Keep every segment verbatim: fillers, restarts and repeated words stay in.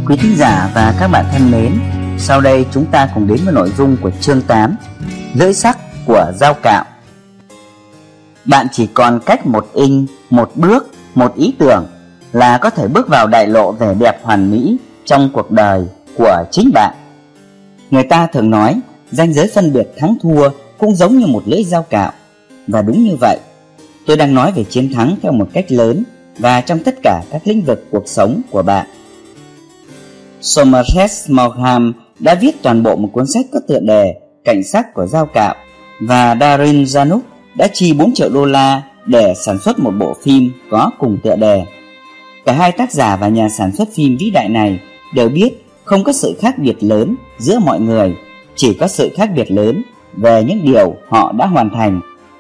Quý thính giả và các bạn thân mến, sau đây chúng ta cùng đến với nội dung của chương tám, lưỡi sắc của dao cạo. Bạn chỉ còn cách một inch, một bước, một ý tưởng là có thể bước vào đại lộ vẻ đẹp hoàn mỹ trong cuộc đời của chính bạn. Người ta thường nói ranh giới phân biệt thắng thua cũng giống như một lưỡi dao cạo. Và đúng như vậy, tôi đang nói về chiến thắng theo một cách lớn và trong tất cả các lĩnh vực cuộc sống của bạn. Somerset Maugham đã viết toàn bộ một cuốn sách có tựa đề Cảnh sắc của dao cạo, và Darren Zanuck đã chi bốn triệu đô la để sản xuất một bộ phim có cùng tựa đề. Cả hai tác giả và nhà sản xuất phim vĩ đại này đều biết không có sự khác biệt lớn giữa mọi người, chỉ có sự khác biệt lớn về những điều họ đã hoàn thành.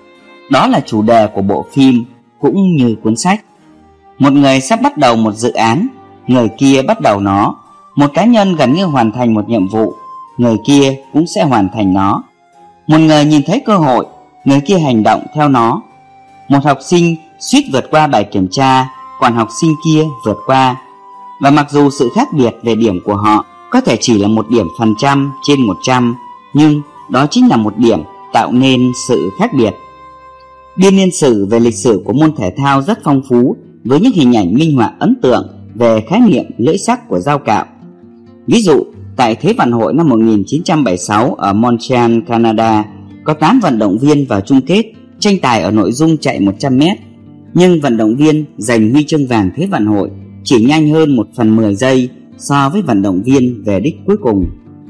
Đó là chủ đề của bộ phim cũng như cuốn sách. Một người sắp bắt đầu một dự án, người kia bắt đầu nó. Một cá nhân gần như hoàn thành một nhiệm vụ, người kia cũng sẽ hoàn thành nó. Một người nhìn thấy cơ hội, người kia hành động theo nó. Một học sinh suýt vượt qua bài kiểm tra, còn học sinh kia vượt qua. Và mặc dù sự khác biệt về điểm của họ có thể chỉ là một điểm phần trăm trên một trăm, nhưng đó chính là một điểm tạo nên sự khác biệt. Biên niên sử về lịch sử của môn thể thao rất phong phú, với những hình ảnh minh họa ấn tượng về khái niệm lưỡi sắc của dao cạo. Ví dụ, tại Thế vận hội năm một nghìn chín trăm bảy mươi sáu ở Montreal, Canada, có tám vận động viên vào chung kết tranh tài ở nội dung chạy một trăm mét. Nhưng vận động viên giành huy chương vàng Thế vận hội chỉ nhanh hơn một phần mười giây so với vận động viên về đích cuối cùng.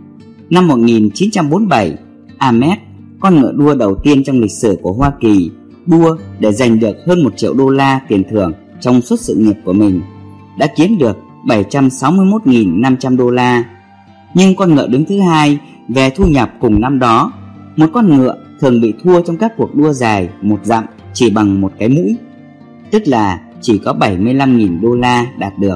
Năm một nghìn chín trăm bốn mươi bảy, Ahmed, con ngựa đua đầu tiên trong lịch sử của Hoa Kỳ, đua để giành được hơn một triệu đô la tiền thưởng trong suốt sự nghiệp của mình, đã kiếm được bảy trăm sáu mươi mốt nghìn năm trăm đô la. Nhưng con ngựa đứng thứ hai về thu nhập cùng năm đó, một con ngựa thường bị thua trong các cuộc đua dài một dặm chỉ bằng một cái mũi, tức là chỉ có bảy mươi lăm nghìn đô la đạt được.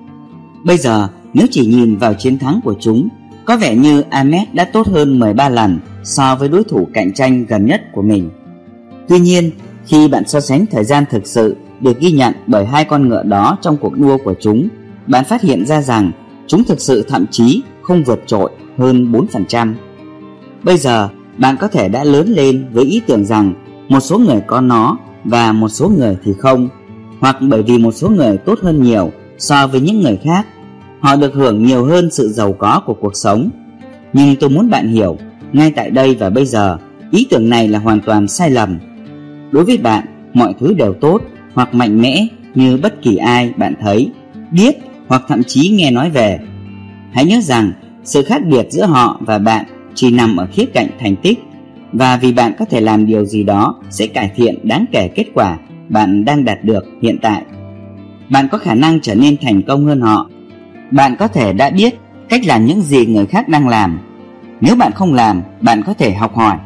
Bây giờ nếu chỉ nhìn vào chiến thắng của chúng, có vẻ như Ahmed đã tốt hơn mười ba lần so với đối thủ cạnh tranh gần nhất của mình. Tuy nhiên, khi bạn so sánh thời gian thực sự được ghi nhận bởi hai con ngựa đó trong cuộc đua của chúng, bạn phát hiện ra rằng chúng thực sự thậm chí không vượt trội hơn bốn phần trăm. Bây giờ, bạn có thể đã lớn lên với ý tưởng rằng một số người có nó và một số người thì không, hoặc bởi vì một số người tốt hơn nhiều so với những người khác, họ được hưởng nhiều hơn sự giàu có của cuộc sống. Nhưng tôi muốn bạn hiểu, ngay tại đây và bây giờ, ý tưởng này là hoàn toàn sai lầm. Đối với bạn, mọi thứ đều tốt hoặc mạnh mẽ như bất kỳ ai bạn thấy, biết hoặc thậm chí nghe nói về. Hãy nhớ rằng sự khác biệt giữa họ và bạn chỉ nằm ở khía cạnh thành tích, và vì bạn có thể làm điều gì đó sẽ cải thiện đáng kể kết quả bạn đang đạt được hiện tại. Bạn có khả năng trở nên thành công hơn họ. Bạn có thể đã biết cách làm những gì người khác đang làm. Nếu bạn không làm, bạn có thể học hỏi.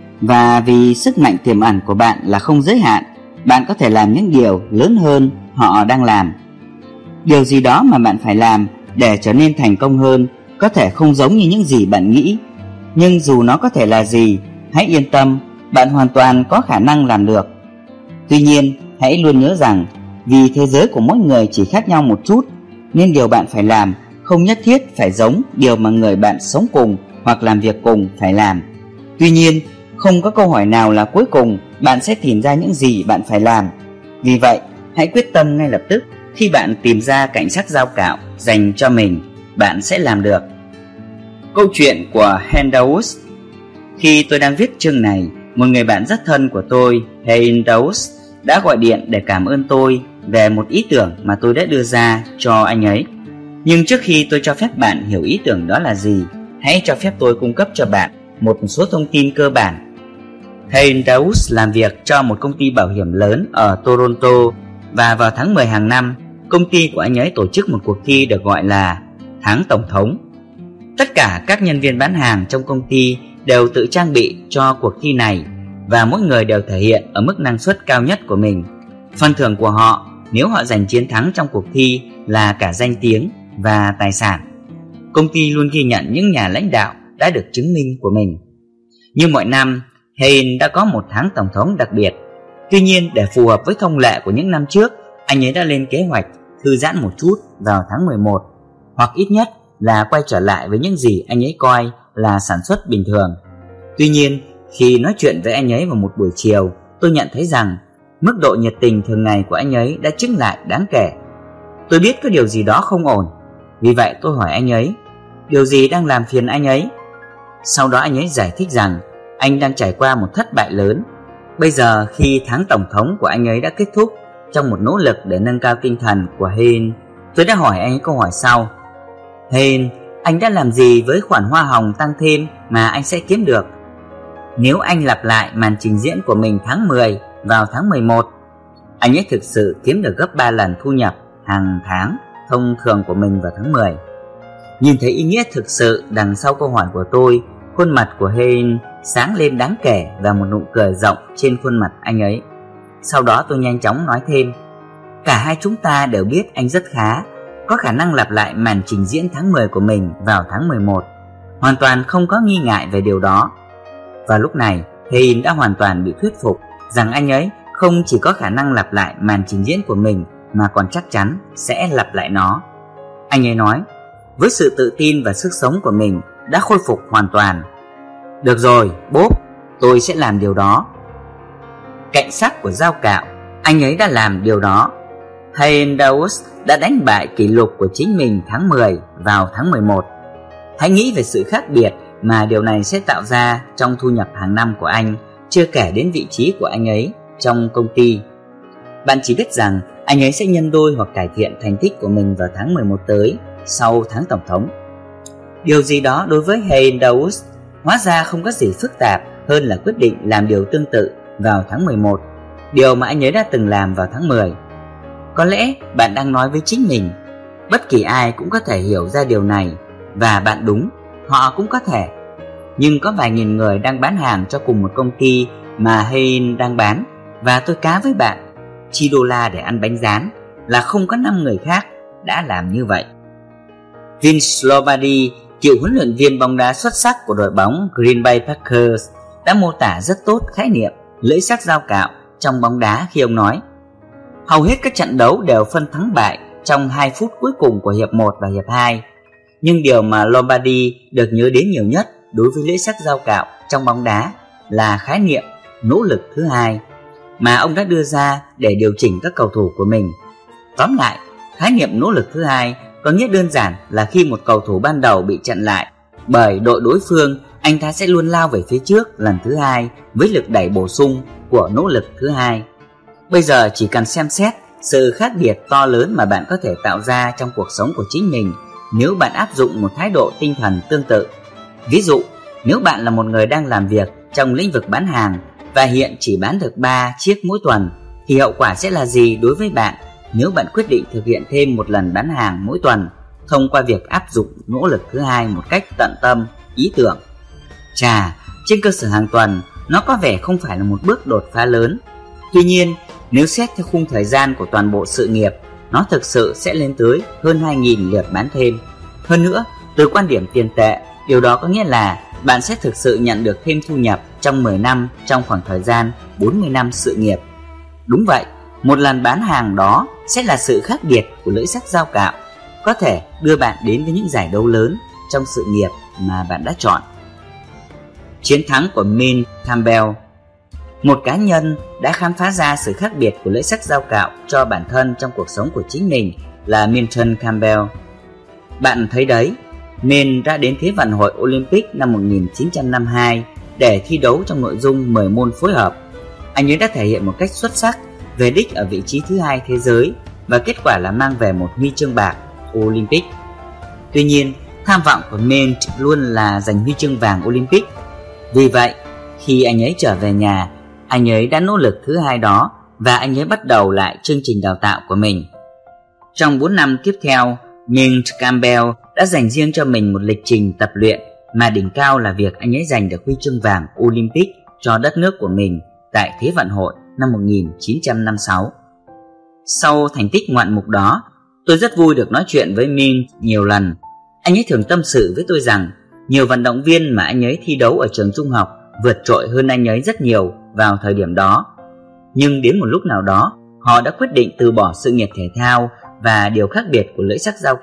Và vì sức mạnh tiềm ẩn của bạn là không giới hạn, bạn có thể làm những điều lớn hơn họ đang làm. Điều gì đó mà bạn phải làm để trở nên thành công hơn có thể không giống như những gì bạn nghĩ, nhưng dù nó có thể là gì, hãy yên tâm, bạn hoàn toàn có khả năng làm được. Tuy nhiên, hãy luôn nhớ rằng vì thế giới của mỗi người chỉ khác nhau một chút, nên điều bạn phải làm không nhất thiết phải giống điều mà người bạn sống cùng hoặc làm việc cùng phải làm. Tuy nhiên, không có câu hỏi nào là cuối cùng bạn sẽ tìm ra những gì bạn phải làm. Vì vậy, hãy quyết tâm ngay lập tức. Khi bạn tìm ra cảnh sắc dao cạo dành cho mình, bạn sẽ làm được. Câu chuyện của Handels. Khi tôi đang viết chương này, một người bạn rất thân của tôi, Handels, đã gọi điện để cảm ơn tôi về một ý tưởng mà tôi đã đưa ra cho anh ấy. Nhưng trước khi tôi cho phép bạn hiểu ý tưởng đó là gì, hãy cho phép tôi cung cấp cho bạn một số thông tin cơ bản. Handels làm việc cho một công ty bảo hiểm lớn ở Toronto, và vào tháng mười hàng năm, công ty của anh ấy tổ chức một cuộc thi được gọi là Tháng Tổng thống. Tất cả các nhân viên bán hàng trong công ty đều tự trang bị cho cuộc thi này, và mỗi người đều thể hiện ở mức năng suất cao nhất của mình. Phần thưởng của họ nếu họ giành chiến thắng trong cuộc thi là cả danh tiếng và tài sản. Công ty luôn ghi nhận những nhà lãnh đạo đã được chứng minh của mình. Như mọi năm, Haynes đã có một tháng tổng thống đặc biệt. Tuy nhiên, để phù hợp với thông lệ của những năm trước, anh ấy đã lên kế hoạch thư giãn một chút vào tháng mười một. hoặc ít nhất là quay trở lại với những gì anh ấy coi là sản xuất bình thường. Tuy nhiên, khi nói chuyện với anh ấy vào một buổi chiều, tôi nhận thấy rằng mức độ nhiệt tình thường ngày của anh ấy đã chững lại đáng kể. Tôi biết có điều gì đó không ổn, vì vậy tôi hỏi anh ấy điều gì đang làm phiền anh ấy. Sau đó anh ấy giải thích rằng anh đang trải qua một thất bại lớn. Bây giờ khi tháng tổng thống của anh ấy đã kết thúc, trong một nỗ lực để nâng cao tinh thần của Hein, tôi đã hỏi anh ấy câu hỏi sau: Hein, anh đã làm gì với khoản hoa hồng tăng thêm mà anh sẽ kiếm được nếu anh lặp lại màn trình diễn của mình tháng mười vào tháng mười một? Anh ấy thực sự kiếm được gấp ba lần thu nhập hàng tháng thông thường của mình vào tháng mười. Nhìn thấy ý nghĩa thực sự đằng sau câu hỏi của tôi, khuôn mặt của Hein sáng lên đáng kể và một nụ cười rộng trên khuôn mặt anh ấy. Sau đó tôi nhanh chóng nói thêm: cả hai chúng ta đều biết anh rất khá, có khả năng lặp lại màn trình diễn tháng mười của mình vào tháng mười một. Hoàn toàn không có nghi ngại về điều đó. Và lúc này, Hein đã hoàn toàn bị thuyết phục rằng anh ấy không chỉ có khả năng lặp lại màn trình diễn của mình mà còn chắc chắn sẽ lặp lại nó. Anh ấy nói, với sự tự tin và sức sống của mình đã khôi phục hoàn toàn: được rồi, Bob, tôi sẽ làm điều đó. Cạnh sắc của dao cạo, anh ấy đã làm điều đó. Hein Dawes đã đánh bại kỷ lục của chính mình tháng mười vào tháng mười một. Hãy nghĩ về sự khác biệt mà điều này sẽ tạo ra trong thu nhập hàng năm của anh, chưa kể đến vị trí của anh ấy trong công ty. Bạn chỉ biết rằng anh ấy sẽ nhân đôi hoặc cải thiện thành tích của mình vào tháng mười một tới, sau tháng tổng thống. Điều gì đó đối với Hein Dawes hóa ra không có gì phức tạp hơn là quyết định làm điều tương tự vào tháng mười một, điều mà anh ấy đã từng làm vào tháng mười. Có lẽ bạn đang nói với chính mình: bất kỳ ai cũng có thể hiểu ra điều này, và bạn đúng, họ cũng có thể. Nhưng có vài nghìn người đang bán hàng cho cùng một công ty mà Hein đang bán, và tôi cá với bạn, chi đô la để ăn bánh rán là không có năm người khác đã làm như vậy. Vince Lombardi, cựu huấn luyện viên bóng đá xuất sắc của đội bóng Green Bay Packers, đã mô tả rất tốt khái niệm lưỡi sắc dao cạo trong bóng đá khi ông nói: hầu hết các trận đấu đều phân thắng bại trong hai phút cuối cùng của hiệp một và hiệp hai. Nhưng điều mà Lombardi được nhớ đến nhiều nhất đối với lưỡi sắc dao cạo trong bóng đá là khái niệm nỗ lực thứ hai mà ông đã đưa ra để điều chỉnh các cầu thủ của mình. Tóm lại, khái niệm nỗ lực thứ hai có nghĩa đơn giản là khi một cầu thủ ban đầu bị chặn lại bởi đội đối phương, anh ta sẽ luôn lao về phía trước lần thứ hai với lực đẩy bổ sung của nỗ lực thứ hai. Bây giờ chỉ cần xem xét sự khác biệt to lớn mà bạn có thể tạo ra trong cuộc sống của chính mình nếu bạn áp dụng một thái độ tinh thần tương tự. Ví dụ, nếu bạn là một người đang làm việc trong lĩnh vực bán hàng và hiện chỉ bán được ba chiếc mỗi tuần, thì hậu quả sẽ là gì đối với bạn nếu bạn quyết định thực hiện thêm một lần bán hàng mỗi tuần thông qua việc áp dụng nỗ lực thứ hai một cách tận tâm, ý tưởng? Chà, trên cơ sở hàng tuần, nó có vẻ không phải là một bước đột phá lớn. Tuy nhiên, nếu xét theo khung thời gian của toàn bộ sự nghiệp, nó thực sự sẽ lên tới hơn hai nghìn lượt bán thêm. Hơn nữa, từ quan điểm tiền tệ, điều đó có nghĩa là bạn sẽ thực sự nhận được thêm thu nhập trong mười năm trong khoảng thời gian bốn mươi năm sự nghiệp. Đúng vậy, một lần bán hàng đó sẽ là sự khác biệt của lưỡi sắc dao cạo, có thể đưa bạn đến với những giải đấu lớn trong sự nghiệp mà bạn đã chọn. Chiến thắng của Mint Campbell. Một cá nhân đã khám phá ra sự khác biệt của lưỡi sắc dao cạo cho bản thân trong cuộc sống của chính mình là Milton Campbell. Bạn thấy đấy, Mint đã đến Thế vận hội Olympic năm một nghìn chín trăm năm mươi hai để thi đấu trong nội dung mười môn phối hợp. Anh ấy đã thể hiện một cách xuất sắc, về đích ở vị trí thứ hai thế giới và kết quả là mang về một huy chương bạc Olympic. Tuy nhiên, tham vọng của Mint luôn là giành huy chương vàng Olympic. Vì vậy, khi anh ấy trở về nhà, anh ấy đã nỗ lực thứ hai đó và anh ấy bắt đầu lại chương trình đào tạo của mình. Trong bốn năm tiếp theo, Mint Campbell đã dành riêng cho mình một lịch trình tập luyện mà đỉnh cao là việc anh ấy giành được huy chương vàng Olympic cho đất nước của mình tại Thế vận hội năm một nghìn chín trăm năm mươi sáu. Sau thành tích ngoạn mục đó, tôi rất vui được nói chuyện với Mint nhiều lần. Anh ấy thường tâm sự với tôi rằng nhiều vận động viên mà anh ấy thi đấu ở trường trung học vượt trội hơn anh ấy rất nhiều vào thời điểm đó. Nhưng đến một lúc nào đó, họ đã quyết định từ bỏ sự nghiệp thể thao, và điều khác biệt của lưỡi sắc dao cạo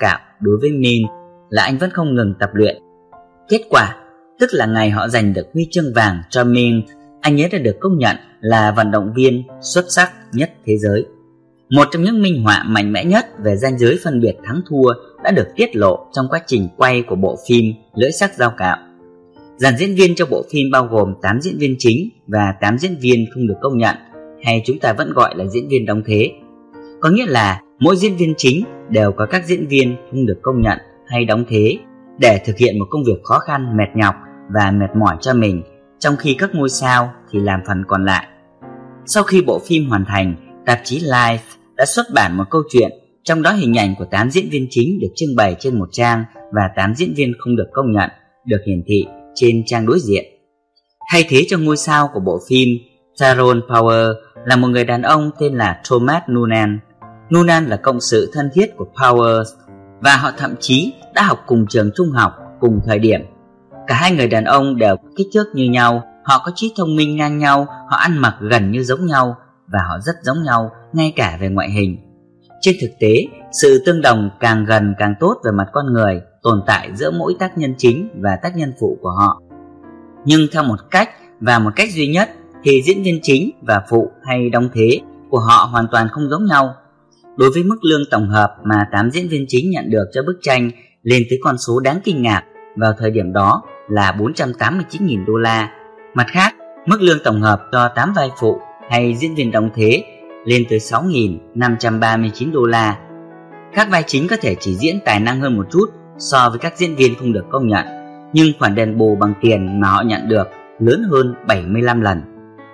đối với Min là anh vẫn không ngừng tập luyện. Kết quả, tức là ngày họ giành được huy chương vàng cho Min, anh ấy đã được công nhận là vận động viên xuất sắc nhất thế giới. Một trong những minh họa mạnh mẽ nhất về ranh giới phân biệt thắng thua đã được tiết lộ trong quá trình quay của bộ phim Lưỡi Sắc Dao Cạo. Dàn diễn viên cho bộ phim bao gồm tám diễn viên chính và tám diễn viên không được công nhận, hay chúng ta vẫn gọi là diễn viên đóng thế. Có nghĩa là mỗi diễn viên chính đều có các diễn viên không được công nhận hay đóng thế để thực hiện một công việc khó khăn, mệt nhọc và mệt mỏi cho mình, trong khi các ngôi sao thì làm phần còn lại. Sau khi bộ phim hoàn thành, tạp chí Life đã xuất bản một câu chuyện, trong đó hình ảnh của tám diễn viên chính được trưng bày trên một trang và tám diễn viên không được công nhận được hiển thị trên trang đối diện. Thay thế cho ngôi sao của bộ phim, Tyrone Power là một người đàn ông tên là Thomas Noonan. Noonan là cộng sự thân thiết của Powers và họ thậm chí đã học cùng trường trung học cùng thời điểm. Cả hai người đàn ông đều có kích thước như nhau, họ có trí thông minh ngang nhau, họ ăn mặc gần như giống nhau và họ rất giống nhau ngay cả về ngoại hình. Trên thực tế, sự tương đồng càng gần càng tốt về mặt con người tồn tại giữa mỗi tác nhân chính và tác nhân phụ của họ. Nhưng theo một cách và một cách duy nhất thì diễn viên chính và phụ hay đóng thế của họ hoàn toàn không giống nhau. Đối với mức lương tổng hợp mà tám diễn viên chính nhận được cho bức tranh lên tới con số đáng kinh ngạc vào thời điểm đó là bốn trăm tám mươi chín nghìn đô la. Mặt khác, mức lương tổng hợp cho tám vai phụ hay diễn viên đóng thế lên tới sáu nghìn năm trăm ba mươi chín đô la. Các vai chính có thể chỉ diễn tài năng hơn một chút so với các diễn viên không được công nhận, nhưng khoản đền bù bằng tiền mà họ nhận được lớn hơn bảy mươi lăm lần.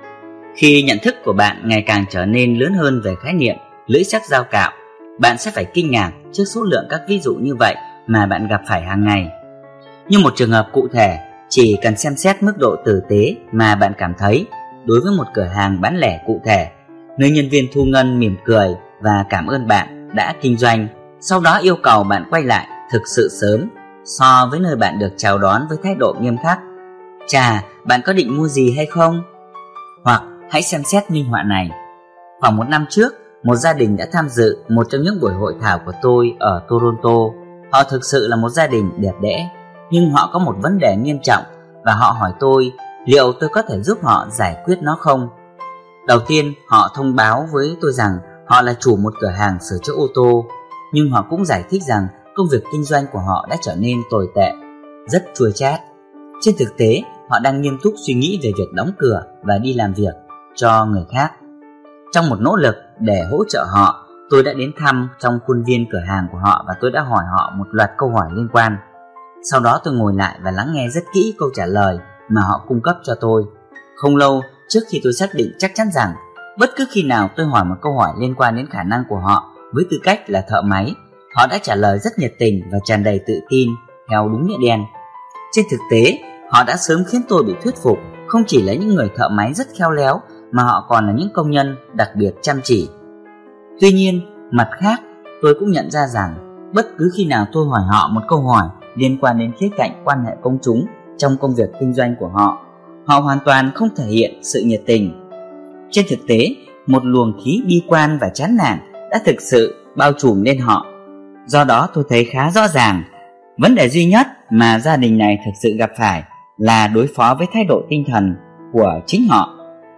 Khi nhận thức của bạn ngày càng trở nên lớn hơn về khái niệm lưỡi sắc dao cạo, bạn sẽ phải kinh ngạc trước số lượng các ví dụ như vậy mà bạn gặp phải hàng ngày. Như một trường hợp cụ thể, chỉ cần xem xét mức độ tử tế mà bạn cảm thấy đối với một cửa hàng bán lẻ cụ thể, nơi nhân viên thu ngân mỉm cười và cảm ơn bạn đã kinh doanh, sau đó yêu cầu bạn quay lại thực sự sớm so với nơi bạn được chào đón với thái độ nghiêm khắc. Chà, bạn có định mua gì hay không? Hoặc hãy xem xét minh họa này. Khoảng một năm trước, một gia đình đã tham dự một trong những buổi hội thảo của tôi ở Toronto. Họ thực sự là một gia đình đẹp đẽ, nhưng họ có một vấn đề nghiêm trọng và họ hỏi tôi liệu tôi có thể giúp họ giải quyết nó không. Đầu tiên, họ thông báo với tôi rằng họ là chủ một cửa hàng sửa chữa ô tô, nhưng họ cũng giải thích rằng công việc kinh doanh của họ đã trở nên tồi tệ, rất chua chát. Trên thực tế, họ đang nghiêm túc suy nghĩ về việc đóng cửa và đi làm việc cho người khác. Trong một nỗ lực để hỗ trợ họ, tôi đã đến thăm trong khuôn viên cửa hàng của họ và tôi đã hỏi họ một loạt câu hỏi liên quan. Sau đó tôi ngồi lại và lắng nghe rất kỹ câu trả lời mà họ cung cấp cho tôi. Không lâu trước khi tôi xác định chắc chắn rằng bất cứ khi nào tôi hỏi một câu hỏi liên quan đến khả năng của họ với tư cách là thợ máy, họ đã trả lời rất nhiệt tình và tràn đầy tự tin theo đúng nghĩa đen. Trên thực tế, họ đã sớm khiến tôi bị thuyết phục không chỉ là những người thợ máy rất khéo léo mà họ còn là những công nhân đặc biệt chăm chỉ. Tuy nhiên, mặt khác, tôi cũng nhận ra rằng bất cứ khi nào tôi hỏi họ một câu hỏi liên quan đến khía cạnh quan hệ công chúng trong công việc kinh doanh của họ, họ hoàn toàn không thể hiện sự nhiệt tình. Trên thực tế, một luồng khí bi quan và chán nản đã thực sự bao trùm lên họ. Do đó tôi thấy khá rõ ràng, vấn đề duy nhất mà gia đình này thực sự gặp phải là đối phó với thái độ tinh thần của chính họ.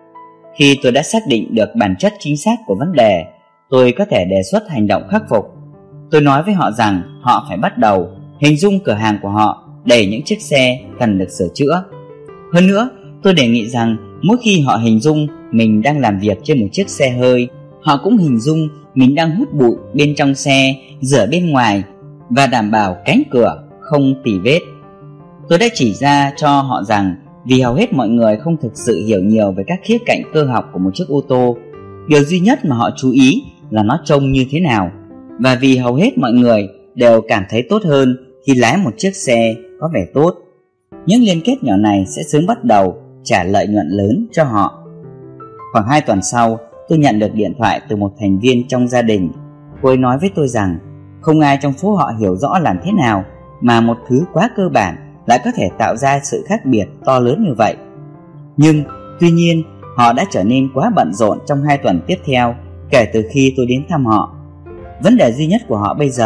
Khi tôi đã xác định được bản chất chính xác của vấn đề, tôi có thể đề xuất hành động khắc phục. Tôi nói với họ rằng họ phải bắt đầu hình dung cửa hàng của họ đầy những chiếc xe cần được sửa chữa. Hơn nữa, tôi đề nghị rằng mỗi khi họ hình dung mình đang làm việc trên một chiếc xe hơi, họ cũng hình dung mình đang hút bụi bên trong xe, rửa bên ngoài và đảm bảo cánh cửa không tì vết. Tôi đã chỉ ra cho họ rằng vì hầu hết mọi người không thực sự hiểu nhiều về các khía cạnh cơ học của một chiếc ô tô, điều duy nhất mà họ chú ý là nó trông như thế nào, và vì hầu hết mọi người đều cảm thấy tốt hơn khi lái một chiếc xe có vẻ tốt. Những liên kết nhỏ này sẽ sớm bắt đầu trả lợi nhuận lớn cho họ. Khoảng hai tuần sau, tôi nhận được điện thoại từ một thành viên trong gia đình. Cô ấy nói với tôi rằng không ai trong số họ hiểu rõ làm thế nào mà một thứ quá cơ bản lại có thể tạo ra sự khác biệt to lớn như vậy. Nhưng, tuy nhiên, họ đã trở nên quá bận rộn trong hai tuần tiếp theo kể từ khi tôi đến thăm họ. Vấn đề duy nhất của họ bây giờ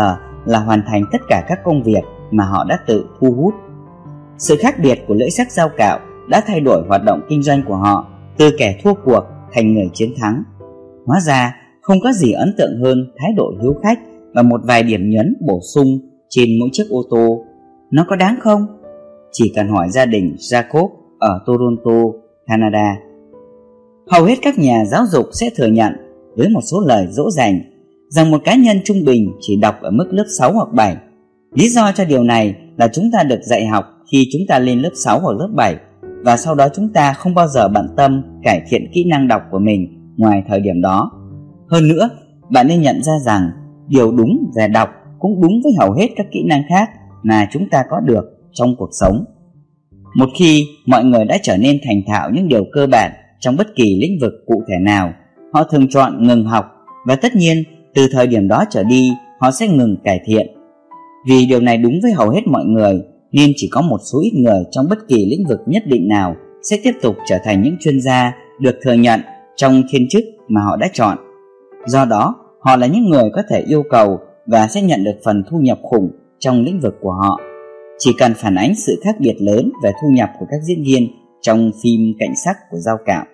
là hoàn thành tất cả các công việc mà họ đã tự thu hút. Sự khác biệt của lưỡi sắc dao cạo đã thay đổi hoạt động kinh doanh của họ từ kẻ thua cuộc thành người chiến thắng. Hóa ra không có gì ấn tượng hơn thái độ hiếu khách và một vài điểm nhấn bổ sung trên mỗi chiếc ô tô. Nó có đáng không? Chỉ cần hỏi gia đình Jacob ở Toronto, Canada. Hầu hết các nhà giáo dục sẽ thừa nhận với một số lời dỗ dành rằng một cá nhân trung bình chỉ đọc ở mức lớp sáu hoặc bảy. Lý do cho điều này là chúng ta được dạy học khi chúng ta lên lớp sáu hoặc lớp bảy, và sau đó chúng ta không bao giờ bận tâm cải thiện kỹ năng đọc của mình ngoài thời điểm đó. Hơn nữa, bạn nên nhận ra rằng điều đúng về đọc cũng đúng với hầu hết các kỹ năng khác mà chúng ta có được trong cuộc sống. Một khi mọi người đã trở nên thành thạo những điều cơ bản trong bất kỳ lĩnh vực cụ thể nào, họ thường chọn ngừng học, và tất nhiên từ thời điểm đó trở đi họ sẽ ngừng cải thiện. Vì điều này đúng với hầu hết mọi người, nên chỉ có một số ít người trong bất kỳ lĩnh vực nhất định nào sẽ tiếp tục trở thành những chuyên gia được thừa nhận trong thiên chức mà họ đã chọn. Do đó, họ là những người có thể yêu cầu và sẽ nhận được phần thu nhập khủng trong lĩnh vực của họ. Chỉ cần phản ánh sự khác biệt lớn về thu nhập của các diễn viên trong phim Cảnh sắc của Dao Cạo.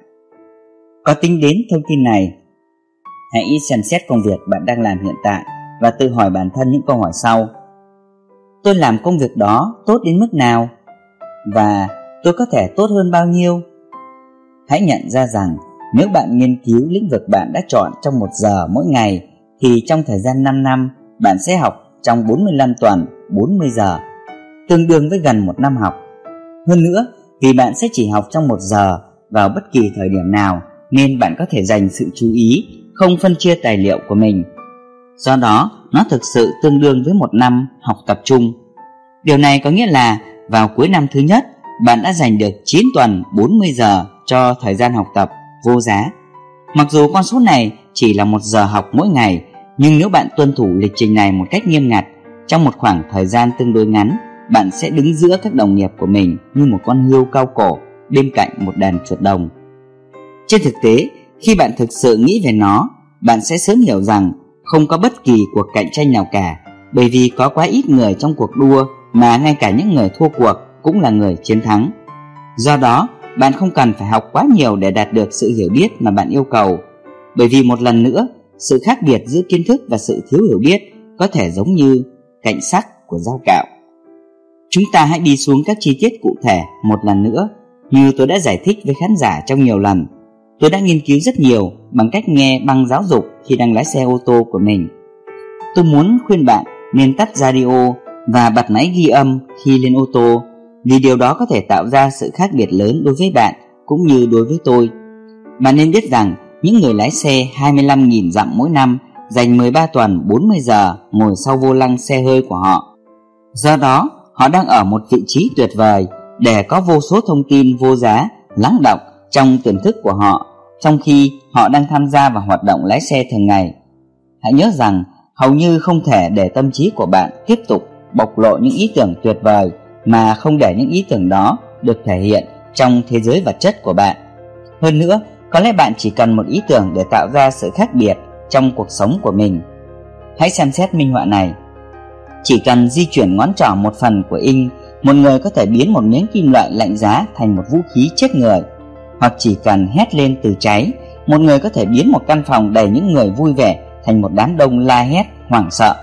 Có tính đến thông tin này, hãy xem xét công việc bạn đang làm hiện tại và tự hỏi bản thân những câu hỏi sau. Tôi làm công việc đó tốt đến mức nào? Và tôi có thể tốt hơn bao nhiêu? Hãy nhận ra rằng nếu bạn nghiên cứu lĩnh vực bạn đã chọn trong một giờ mỗi ngày, thì trong thời gian năm năm bạn sẽ học trong bốn mươi lăm tuần bốn mươi giờ, tương đương với gần một năm học. Hơn nữa, vì bạn sẽ chỉ học trong một giờ vào bất kỳ thời điểm nào, nên bạn có thể dành sự chú ý, không phân chia tài liệu của mình. Do đó, nó thực sự tương đương với một năm học tập trung. Điều này có nghĩa là vào cuối năm thứ nhất, bạn đã dành được chín tuần bốn mươi giờ cho thời gian học tập vô giá. Mặc dù con số này chỉ là một giờ học mỗi ngày, nhưng nếu bạn tuân thủ lịch trình này một cách nghiêm ngặt, trong một khoảng thời gian tương đối ngắn, bạn sẽ đứng giữa các đồng nghiệp của mình như một con hươu cao cổ bên cạnh một đàn chuột đồng. Trên thực tế, khi bạn thực sự nghĩ về nó, bạn sẽ sớm hiểu rằng không có bất kỳ cuộc cạnh tranh nào cả, bởi vì có quá ít người trong cuộc đua mà ngay cả những người thua cuộc cũng là người chiến thắng. Do đó, bạn không cần phải học quá nhiều để đạt được sự hiểu biết mà bạn yêu cầu, bởi vì một lần nữa, sự khác biệt giữa kiến thức và sự thiếu hiểu biết có thể giống như cạnh sắc của dao cạo. Chúng ta hãy đi xuống các chi tiết cụ thể một lần nữa. Như tôi đã giải thích với khán giả trong nhiều lần, tôi đã nghiên cứu rất nhiều bằng cách nghe băng giáo dục khi đang lái xe ô tô của mình. Tôi muốn khuyên bạn nên tắt radio và bật máy ghi âm khi lên ô tô, vì điều đó có thể tạo ra sự khác biệt lớn đối với bạn cũng như đối với tôi. Bạn nên biết rằng những người lái xe hai mươi lăm nghìn dặm mỗi năm dành mười ba tuần bốn mươi giờ ngồi sau vô lăng xe hơi của họ. Do đó, họ đang ở một vị trí tuyệt vời để có vô số thông tin vô giá lắng đọng trong tiềm thức của họ, trong khi họ đang tham gia vào hoạt động lái xe thường ngày. Hãy nhớ rằng hầu như không thể để tâm trí của bạn tiếp tục bộc lộ những ý tưởng tuyệt vời mà không để những ý tưởng đó được thể hiện trong thế giới vật chất của bạn. Hơn nữa, có lẽ bạn chỉ cần một ý tưởng để tạo ra sự khác biệt trong cuộc sống của mình. Hãy xem xét minh họa này. Chỉ cần di chuyển ngón trỏ một phần của ink, một người có thể biến một miếng kim loại lạnh giá thành một vũ khí chết người. Hoặc chỉ cần hét lên từ cháy, một người có thể biến một căn phòng đầy những người vui vẻ thành một đám đông la hét hoảng sợ.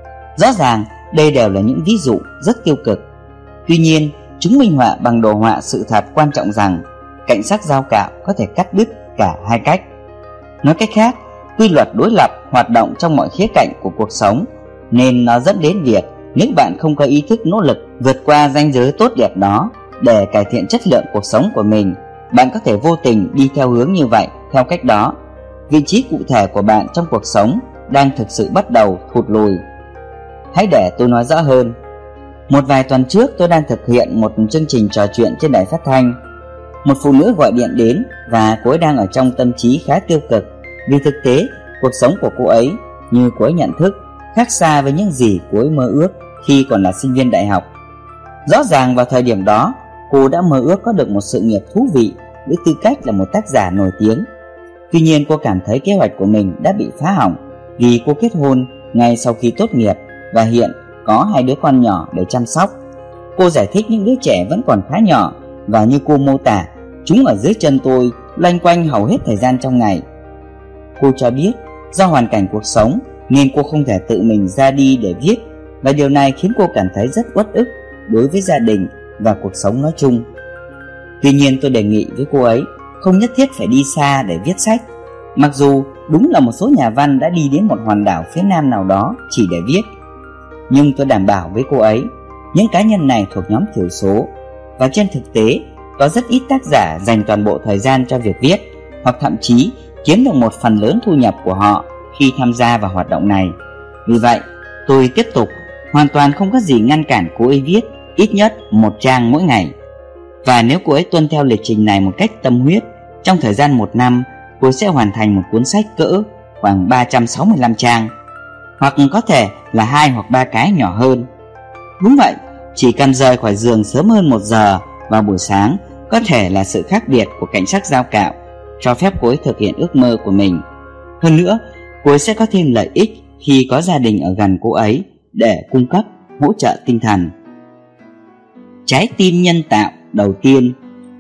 Rõ ràng đây đều là những ví dụ rất tiêu cực. Tuy nhiên, chúng minh họa bằng đồ họa sự thật quan trọng rằng cạnh sắc dao cạo có thể cắt đứt cả hai cách. Nói cách khác, quy luật đối lập hoạt động trong mọi khía cạnh của cuộc sống, nên nó dẫn đến việc nếu bạn không có ý thức nỗ lực vượt qua ranh giới tốt đẹp đó để cải thiện chất lượng cuộc sống của mình, bạn có thể vô tình đi theo hướng như vậy. Theo cách đó, vị trí cụ thể của bạn trong cuộc sống đang thực sự bắt đầu thụt lùi. Hãy để tôi nói rõ hơn. Một vài tuần trước, tôi đang thực hiện một chương trình trò chuyện trên đài phát thanh. Một phụ nữ gọi điện đến và cô ấy đang ở trong tâm trí khá tiêu cực, vì thực tế cuộc sống của cô ấy, như cô ấy nhận thức, khác xa với những gì cô ấy mơ ước khi còn là sinh viên đại học. Rõ ràng vào thời điểm đó, cô đã mơ ước có được một sự nghiệp thú vị với tư cách là một tác giả nổi tiếng. Tuy nhiên, cô cảm thấy kế hoạch của mình đã bị phá hỏng vì cô kết hôn ngay sau khi tốt nghiệp và hiện có hai đứa con nhỏ để chăm sóc. Cô giải thích những đứa trẻ vẫn còn khá nhỏ và như cô mô tả, chúng ở dưới chân tôi loanh quanh hầu hết thời gian trong ngày. Cô cho biết do hoàn cảnh cuộc sống nên cô không thể tự mình ra đi để viết, và điều này khiến cô cảm thấy rất uất ức đối với gia đình và cuộc sống nói chung. Tuy nhiên tôi đề nghị với cô ấy không nhất thiết phải đi xa để viết sách. Mặc dù đúng là một số nhà văn đã đi đến một hòn đảo phía nam nào đó chỉ để viết, nhưng tôi đảm bảo với cô ấy những cá nhân này thuộc nhóm thiểu số, và trên thực tế có rất ít tác giả dành toàn bộ thời gian cho việc viết, hoặc thậm chí kiếm được một phần lớn thu nhập của họ khi tham gia vào hoạt động này. Vì vậy tôi tiếp tục hoàn toàn không có gì ngăn cản cô ấy viết ít nhất một trang mỗi ngày. Và nếu cô ấy tuân theo lịch trình này một cách tâm huyết, trong thời gian một năm cô ấy sẽ hoàn thành một cuốn sách cỡ khoảng ba trăm sáu mươi lăm trang, hoặc có thể là hai hoặc ba cái nhỏ hơn. Đúng vậy, chỉ cần rời khỏi giường sớm hơn một giờ vào buổi sáng có thể là sự khác biệt của cảnh sắc dao cạo, cho phép cô ấy thực hiện ước mơ của mình. Hơn nữa, cô ấy sẽ có thêm lợi ích khi có gia đình ở gần cô ấy để cung cấp hỗ trợ tinh thần. Trái tim nhân tạo đầu tiên.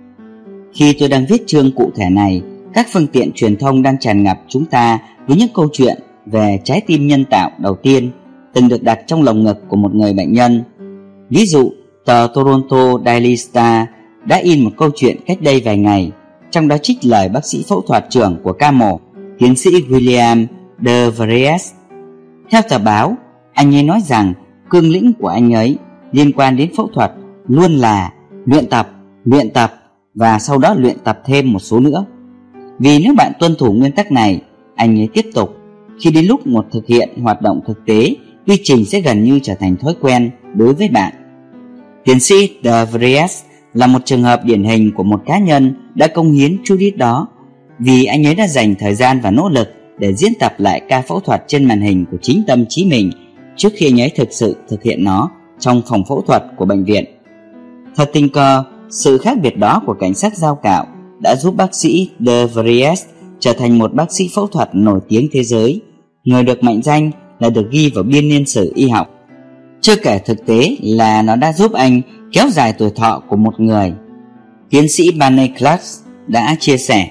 Khi tôi đang viết chương cụ thể này, các phương tiện truyền thông đang tràn ngập chúng ta với những câu chuyện về trái tim nhân tạo đầu tiên từng được đặt trong lồng ngực của một người bệnh nhân. Ví dụ, tờ Toronto Daily Star đã in một câu chuyện cách đây vài ngày, trong đó trích lời bác sĩ phẫu thuật trưởng của ca mổ, tiến sĩ William de Vries. Theo tờ báo, anh ấy nói rằng cương lĩnh của anh ấy liên quan đến phẫu thuật luôn là luyện tập, luyện tập và sau đó luyện tập thêm một số nữa. Vì nếu bạn tuân thủ nguyên tắc này, anh ấy tiếp tục, khi đến lúc một thực hiện hoạt động thực tế, quy trình sẽ gần như trở thành thói quen đối với bạn. Tiến sĩ de Vries là một trường hợp điển hình của một cá nhân đã cống hiến chú đít đó, vì anh ấy đã dành thời gian và nỗ lực để diễn tập lại ca phẫu thuật trên màn hình của chính tâm trí mình trước khi anh ấy thực sự thực hiện nó trong phòng phẫu thuật của bệnh viện. Thật tình cờ, sự khác biệt đó của cảnh sát dao cạo đã giúp bác sĩ de Vries trở thành một bác sĩ phẫu thuật nổi tiếng thế giới, người được mệnh danh là được ghi vào biên niên sử y học. Chưa kể thực tế là nó đã giúp anh kéo dài tuổi thọ của một người. Tiến sĩ Barney Clark đã chia sẻ: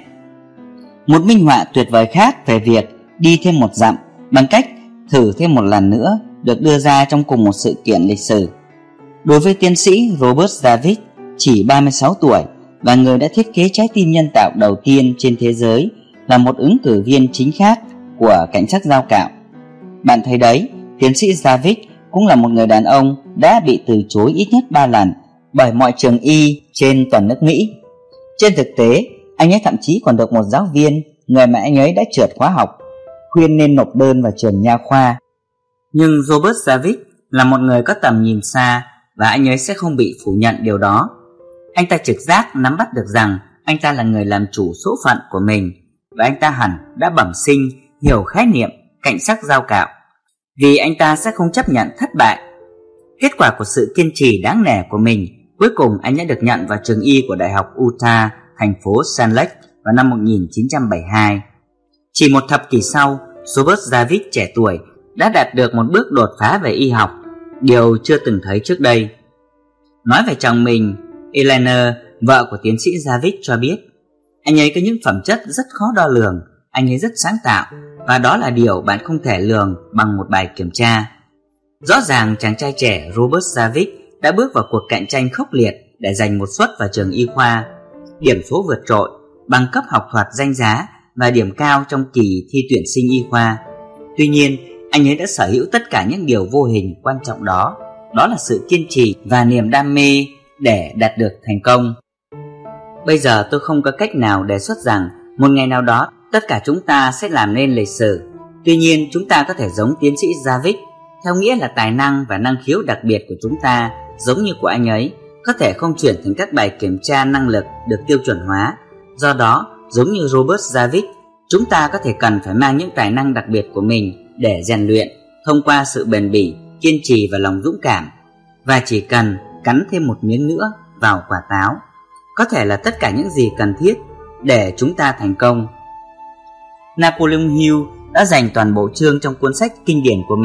một minh họa tuyệt vời khác về việc đi thêm một dặm bằng cách thử thêm một lần nữa được đưa ra trong cùng một sự kiện lịch sử. Đối với tiến sĩ Robert David, chỉ ba mươi sáu tuổi và người đã thiết kế trái tim nhân tạo đầu tiên trên thế giới, là một ứng cử viên chính khác của cảnh sát dao cạo. Bạn thấy đấy, tiến sĩ David cũng là một người đàn ông đã bị từ chối ít nhất ba lần bởi mọi trường y trên toàn nước Mỹ. Trên thực tế, anh ấy thậm chí còn được một giáo viên, người mà anh ấy đã trượt khóa học, khuyên nên nộp đơn vào trường nha khoa. Nhưng Robert David là một người có tầm nhìn xa và anh ấy sẽ không bị phủ nhận điều đó. Anh ta trực giác nắm bắt được rằng anh ta là người làm chủ số phận của mình, và anh ta hẳn đã bẩm sinh hiểu khái niệm cảnh sắc dao cạo, vì anh ta sẽ không chấp nhận thất bại. Kết quả của sự kiên trì đáng nể của mình, cuối cùng anh đã được nhận vào trường y của Đại học Utah, thành phố Salt Lake vào năm một nghìn chín trăm bảy mươi hai. Chỉ một thập kỷ sau, Robert David trẻ tuổi đã đạt được một bước đột phá về y học, điều chưa từng thấy trước đây. Nói về chồng mình, Eleanor, vợ của tiến sĩ David, cho biết anh ấy có những phẩm chất rất khó đo lường, anh ấy rất sáng tạo, và đó là điều bạn không thể lường bằng một bài kiểm tra. Rõ ràng chàng trai trẻ Robert David đã bước vào cuộc cạnh tranh khốc liệt để giành một suất vào trường y khoa, điểm số vượt trội, bằng cấp học thuật danh giá và điểm cao trong kỳ thi tuyển sinh y khoa. Tuy nhiên, anh ấy đã sở hữu tất cả những điều vô hình quan trọng đó, đó là sự kiên trì và niềm đam mê để đạt được thành công. Bây giờ tôi không có cách nào đề xuất rằng một ngày nào đó tất cả chúng ta sẽ làm nên lịch sử. Tuy nhiên, chúng ta có thể giống tiến sĩ David, theo nghĩa là tài năng và năng khiếu đặc biệt của chúng ta, giống như của anh ấy, có thể không chuyển thành các bài kiểm tra năng lực được tiêu chuẩn hóa. Do đó, giống như Robert David, chúng ta có thể cần phải mang những tài năng đặc biệt của mình để rèn luyện thông qua sự bền bỉ, kiên trì và lòng dũng cảm. Và chỉ cần cắn thêm một miếng nữa vào quả táo, có thể là tất cả những gì cần thiết để chúng ta thành công. Napoleon Hill đã dành toàn bộ chương trong cuốn sách kinh điển của mình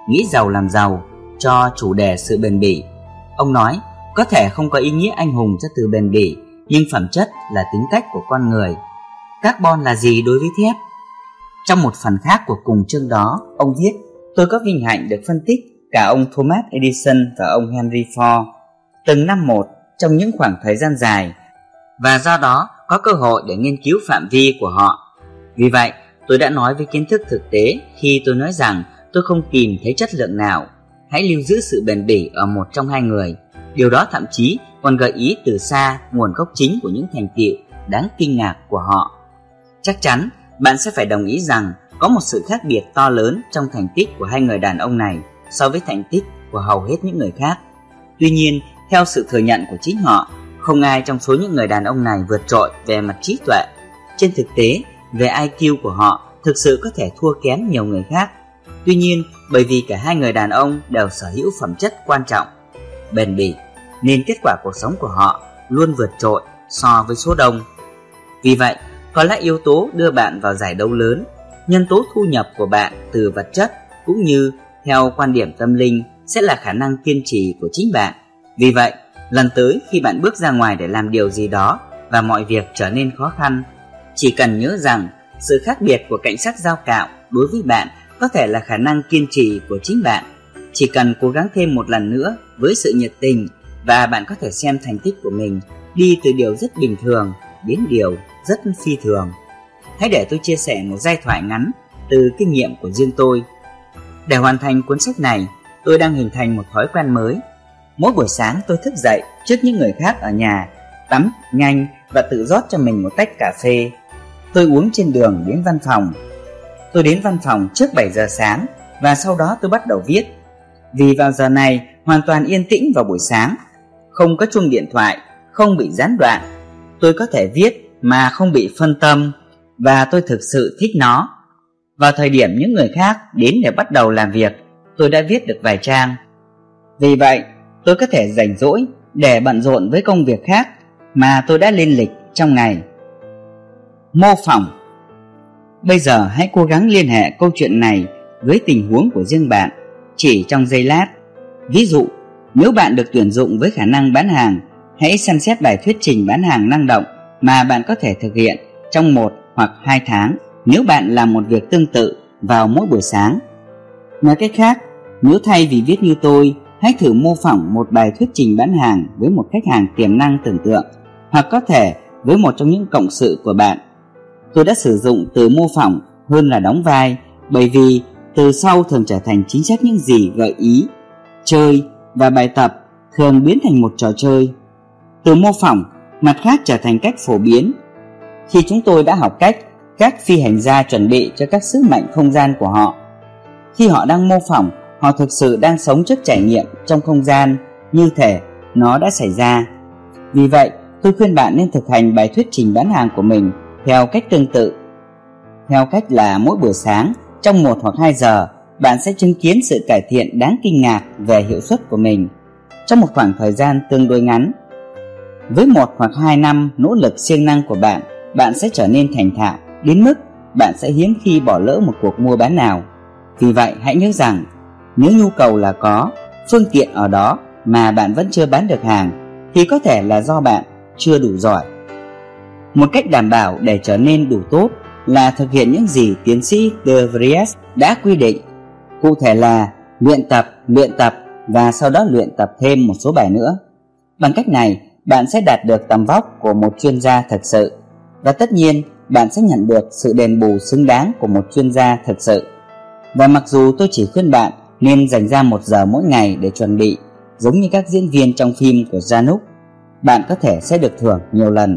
nghĩ giàu làm giàu cho chủ đề sự bền bỉ. Ông nói, có thể không có ý nghĩa anh hùng cho từ bền bỉ, nhưng phẩm chất là tính cách của con người. Carbon là gì đối với thép? Trong một phần khác của cùng chương đó, ông viết, tôi có vinh hạnh được phân tích cả ông Thomas Edison và ông Henry Ford từng năm một trong những khoảng thời gian dài, và do đó có cơ hội để nghiên cứu phạm vi của họ. Vì vậy, tôi đã nói với kiến thức thực tế khi tôi nói rằng tôi không tìm thấy chất lượng nào. Hãy lưu giữ sự bền bỉ ở một trong hai người. Điều đó thậm chí còn gợi ý từ xa nguồn gốc chính của những thành tựu đáng kinh ngạc của họ. Chắc chắn bạn sẽ phải đồng ý rằng có một sự khác biệt to lớn trong thành tích của hai người đàn ông này so với thành tích của hầu hết những người khác. Tuy nhiên, theo sự thừa nhận của chính họ, không ai trong số những người đàn ông này vượt trội về mặt trí tuệ. Trên thực tế, về i kiu của họ thực sự có thể thua kém nhiều người khác. Tuy nhiên, bởi vì cả hai người đàn ông đều sở hữu phẩm chất quan trọng, bền bỉ, nên kết quả cuộc sống của họ luôn vượt trội so với số đông. Vì vậy, có lẽ yếu tố đưa bạn vào giải đấu lớn, nhân tố thu nhập của bạn từ vật chất cũng như theo quan điểm tâm linh sẽ là khả năng kiên trì của chính bạn. Vì vậy, lần tới khi bạn bước ra ngoài để làm điều gì đó và mọi việc trở nên khó khăn, chỉ cần nhớ rằng sự khác biệt của cảnh sắc dao cạo đối với bạn có thể là khả năng kiên trì của chính bạn. Chỉ cần cố gắng thêm một lần nữa với sự nhiệt tình, và bạn có thể xem thành tích của mình đi từ điều rất bình thường đến điều rất phi thường. Hãy để tôi chia sẻ một giai thoại ngắn từ kinh nghiệm của riêng tôi. Để hoàn thành cuốn sách này, tôi đang hình thành một thói quen mới. Mỗi buổi sáng tôi thức dậy trước những người khác ở nhà, tắm nhanh và tự rót cho mình một tách cà phê. Tôi uống trên đường đến văn phòng. Tôi đến văn phòng trước bảy giờ sáng và sau đó tôi bắt đầu viết. Vì vào giờ này hoàn toàn yên tĩnh vào buổi sáng, không có chuông điện thoại, không bị gián đoạn. Tôi có thể viết mà không bị phân tâm, và tôi thực sự thích nó. Vào thời điểm những người khác đến để bắt đầu làm việc, tôi đã viết được vài trang. Vì vậy, tôi có thể rảnh rỗi để bận rộn với công việc khác mà tôi đã lên lịch trong ngày. Mô phỏng. Bây giờ hãy cố gắng liên hệ câu chuyện này với tình huống của riêng bạn chỉ trong giây lát. Ví dụ, nếu bạn được tuyển dụng với khả năng bán hàng, hãy xem xét bài thuyết trình bán hàng năng động mà bạn có thể thực hiện trong một hoặc hai tháng nếu bạn làm một việc tương tự vào mỗi buổi sáng. Nói cách khác, nếu thay vì viết như tôi, hãy thử mô phỏng một bài thuyết trình bán hàng với một khách hàng tiềm năng tưởng tượng, hoặc có thể với một trong những cộng sự của bạn. Tôi đã sử dụng từ mô phỏng hơn là đóng vai, bởi vì từ sau thường trở thành chính xác những gì gợi ý, chơi và bài tập thường biến thành một trò chơi. Từ mô phỏng mặt khác trở thành cách phổ biến. Khi chúng tôi đã học cách các phi hành gia chuẩn bị cho các sứ mệnh không gian của họ, khi họ đang mô phỏng, họ thực sự đang sống trước trải nghiệm trong không gian như thể nó đã xảy ra. Vì vậy, tôi khuyên bạn nên thực hành bài thuyết trình bán hàng của mình theo cách tương tự. Theo cách là mỗi buổi sáng, trong một hoặc hai giờ, bạn sẽ chứng kiến sự cải thiện đáng kinh ngạc về hiệu suất của mình trong một khoảng thời gian tương đối ngắn. Với một hoặc hai năm nỗ lực siêng năng của bạn, bạn sẽ trở nên thành thạo đến mức bạn sẽ hiếm khi bỏ lỡ một cuộc mua bán nào. Vì vậy, hãy nhớ rằng nếu nhu cầu là có, phương tiện ở đó mà bạn vẫn chưa bán được hàng, thì có thể là do bạn chưa đủ giỏi. Một cách đảm bảo để trở nên đủ tốt là thực hiện những gì tiến sĩ De Vries đã quy định. Cụ thể là luyện tập, luyện tập và sau đó luyện tập thêm một số bài nữa. Bằng cách này, bạn sẽ đạt được tầm vóc của một chuyên gia thực sự. Và tất nhiên, bạn sẽ nhận được sự đền bù xứng đáng của một chuyên gia thực sự. Và mặc dù tôi chỉ khuyên bạn nên dành ra một giờ mỗi ngày để chuẩn bị, giống như các diễn viên trong phim của Zanuck, bạn có thể sẽ được thưởng nhiều lần.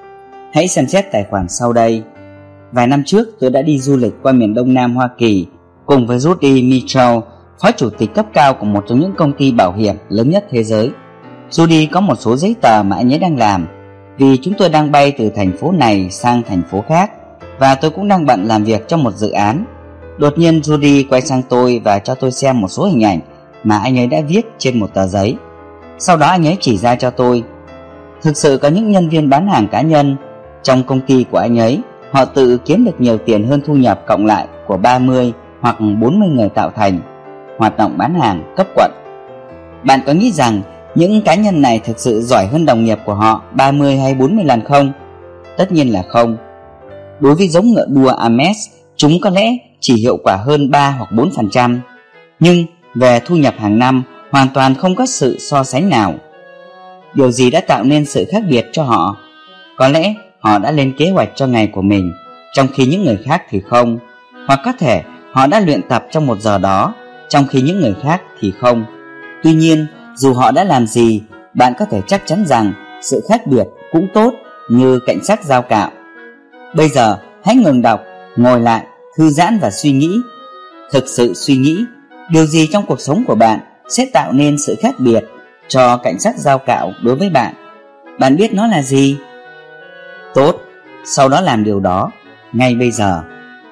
Hãy xem xét tài khoản sau đây. Vài năm trước, tôi đã đi du lịch qua miền Đông Nam Hoa Kỳ cùng với Judy Mitchell, phó chủ tịch cấp cao của một trong những công ty bảo hiểm lớn nhất thế giới. Judy có một số giấy tờ mà anh ấy đang làm, vì chúng tôi đang bay từ thành phố này sang thành phố khác, và tôi cũng đang bận làm việc trong một dự án. Đột nhiên Judy quay sang tôi và cho tôi xem một số hình ảnh mà anh ấy đã viết trên một tờ giấy. Sau đó anh ấy chỉ ra cho tôi, thực sự có những nhân viên bán hàng cá nhân trong công ty của anh ấy, họ tự kiếm được nhiều tiền hơn thu nhập cộng lại của ba mươi hoặc bốn mươi người tạo thành. hoạt động bán hàng cấp quận. Bạn có nghĩ rằng những cá nhân này thực sự giỏi hơn đồng nghiệp của họ ba mươi hay bốn mươi lần không? Tất nhiên là không. Đối với giống ngựa đua Ames, chúng có lẽ chỉ hiệu quả hơn ba hoặc bốn phần trăm, nhưng về thu nhập hàng năm hoàn toàn không có sự so sánh nào. Điều gì đã tạo nên sự khác biệt cho họ? Có lẽ họ đã lên kế hoạch cho ngày của mình, trong khi những người khác thì không. Hoặc có thể họ đã luyện tập trong một giờ đó, trong khi những người khác thì không. Tuy nhiên, dù họ đã làm gì, bạn có thể chắc chắn rằng sự khác biệt cũng tốt như cảnh sắc dao cạo. Bây giờ hãy ngừng đọc, ngồi lại, thư giãn và suy nghĩ. Thực sự suy nghĩ, điều gì trong cuộc sống của bạn sẽ tạo nên sự khác biệt cho cảnh sắc dao cạo đối với bạn? Bạn biết nó là gì? Tốt, sau đó làm điều đó ngay bây giờ.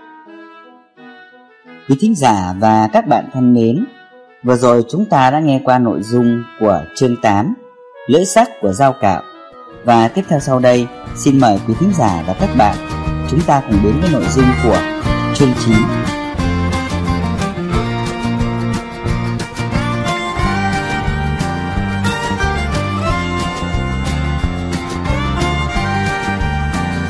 Quý thính giả và các bạn thân mến, vừa rồi chúng ta đã nghe qua nội dung của chương tám, lưỡi sắc của dao cạo. Và tiếp theo sau đây, xin mời quý thính giả và các bạn chúng ta cùng đến với nội dung của chương chín,